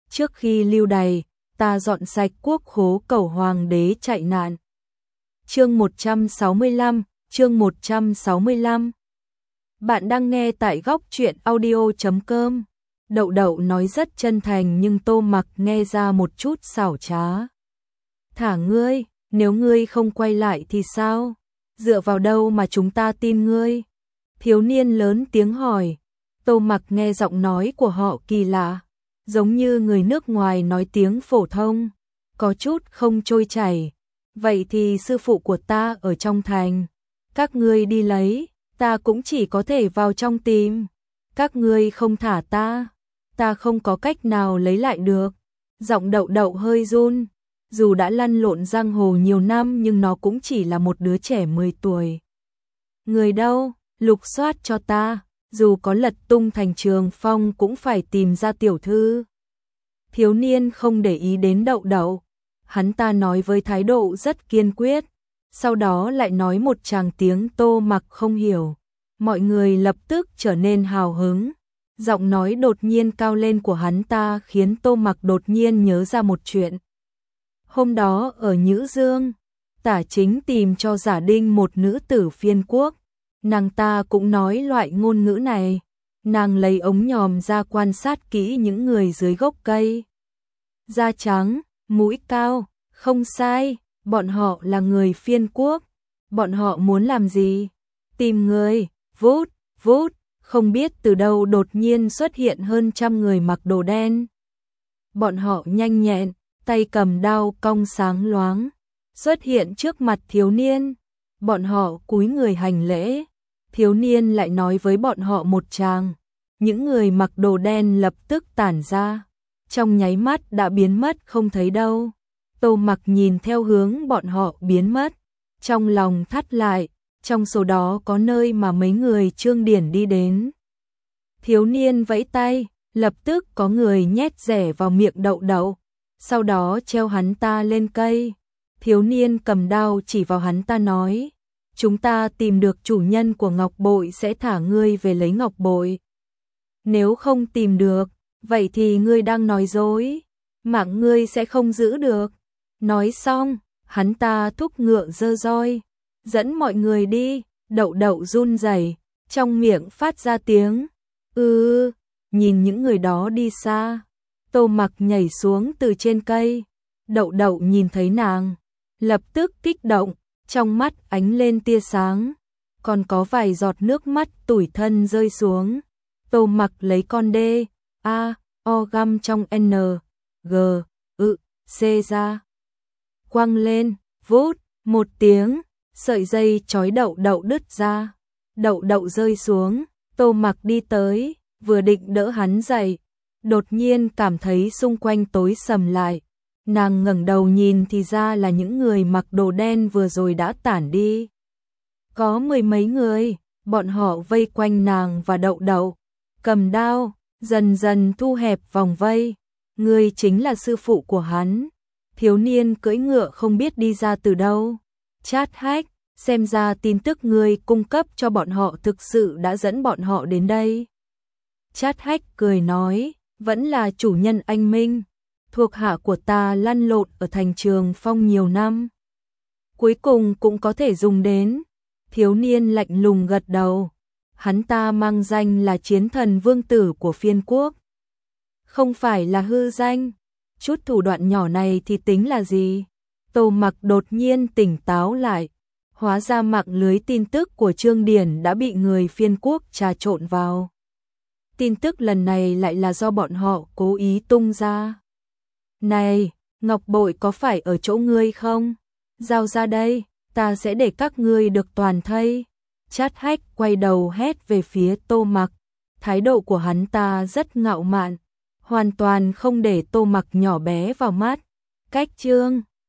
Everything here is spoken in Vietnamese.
trước khi lưu đày, ta dọn sạch quốc khố cầu hoàng đế chạy nạn. Chương 165, chương 165. Bạn đang nghe tại góc truyện audio.com. Đậu Đậu nói rất chân thành nhưng Tô Mặc nghe ra một chút xảo trá. Thả ngươi, nếu ngươi không quay lại thì sao? Dựa vào đâu mà chúng ta tin ngươi? Thiếu niên lớn tiếng hỏi. Tô Mặc nghe giọng nói của họ kỳ lạ, giống như người nước ngoài nói tiếng phổ thông, có chút không trôi chảy. Vậy thì sư phụ của ta ở trong thành, các ngươi đi lấy, ta cũng chỉ có thể vào trong tìm. Các ngươi không thả ta không có cách nào lấy lại được. Giọng Đậu Đậu hơi run, dù đã lăn lộn giang hồ nhiều năm nhưng nó cũng chỉ là một đứa trẻ 10 tuổi. Người đâu, lục soát cho ta, dù có lật tung thành Trường Phong cũng phải tìm ra tiểu thư. Thiếu niên không để ý đến Đậu Đậu, hắn ta nói với thái độ rất kiên quyết, sau đó lại nói một tràng tiếng Tô Mặc không hiểu. Mọi người lập tức trở nên hào hứng. Giọng nói đột nhiên cao lên của hắn ta khiến Tô Mặc đột nhiên nhớ ra một chuyện. Hôm đó ở Nhữ Dương, Tả Chính tìm cho Giả Đinh một nữ tử phiên quốc. Nàng ta cũng nói loại ngôn ngữ này. Nàng lấy ống nhòm ra quan sát kỹ những người dưới gốc cây. Da trắng, mũi cao, không sai, bọn họ là người phiên quốc. Bọn họ muốn làm gì? Tìm người, vút, vút. Không biết từ đâu đột nhiên xuất hiện hơn 100 người mặc đồ đen. Bọn họ nhanh nhẹn, tay cầm đao cong sáng loáng, xuất hiện trước mặt thiếu niên. Bọn họ cúi người hành lễ. Thiếu niên lại nói với bọn họ một tràng. Những người mặc đồ đen lập tức tản ra, trong nháy mắt đã biến mất không thấy đâu. Tô Mặc nhìn theo hướng bọn họ biến mất, trong lòng thắt lại. Trong số đó có nơi mà mấy người Trương Điển đi đến. Thiếu niên vẫy tay, lập tức có người nhét rẻ vào miệng Đậu Đậu, sau đó treo hắn ta lên cây. Thiếu niên cầm đao chỉ vào hắn ta nói, chúng ta tìm được chủ nhân của ngọc bội sẽ thả ngươi về lấy ngọc bội. Nếu không tìm được, vậy thì ngươi đang nói dối, mạng ngươi sẽ không giữ được. Nói xong, hắn ta thúc ngựa giơ roi, dẫn mọi người đi. Đậu Đậu run rẩy, trong miệng phát ra tiếng nhìn những người đó đi xa. Tô Mặc nhảy xuống từ trên cây. Đậu Đậu nhìn thấy nàng, lập tức kích động, trong mắt ánh lên tia sáng, còn có vài giọt nước mắt tủi thân rơi xuống. Tô Mặc lấy con O găm trong C ra, quăng lên, vút, một tiếng, sợi dây trói Đậu Đậu đứt ra. Đậu Đậu rơi xuống. Tô Mặc đi tới, vừa định đỡ hắn dậy, đột nhiên cảm thấy xung quanh tối sầm lại. Nàng ngẩng đầu nhìn thì ra là những người mặc đồ đen vừa rồi đã tản đi. Có 10 mấy người, bọn họ vây quanh nàng và Đậu Đậu, cầm đao, dần dần thu hẹp vòng vây. Ngươi chính là sư phụ của hắn. Thiếu niên cưỡi ngựa không biết đi ra từ đâu. Chát Hách, xem ra tin tức ngươi cung cấp cho bọn họ thực sự đã dẫn bọn họ đến đây. Chát Hách cười nói, vẫn là chủ nhân anh Minh, thuộc hạ của ta lăn lộn ở thành Trường Phong nhiều năm, cuối cùng cũng có thể dùng đến. Thiếu niên lạnh lùng gật đầu, hắn ta mang danh là chiến thần vương tử của phiên quốc, không phải là hư danh. Chút thủ đoạn nhỏ này thì tính là gì? Tô Mặc đột nhiên tỉnh táo lại, hóa ra mạng lưới tin tức của Trương Điển đã bị người phiên quốc trà trộn vào. Tin tức lần này lại là do bọn họ cố ý tung ra. Này, ngọc bội có phải ở chỗ ngươi không? Giao ra đây, ta sẽ để các ngươi được toàn thây. Chát Hách quay đầu hét về phía Tô Mặc, thái độ của hắn ta rất ngạo mạn, hoàn toàn không để Tô Mặc nhỏ bé vào mắt. Cách Trương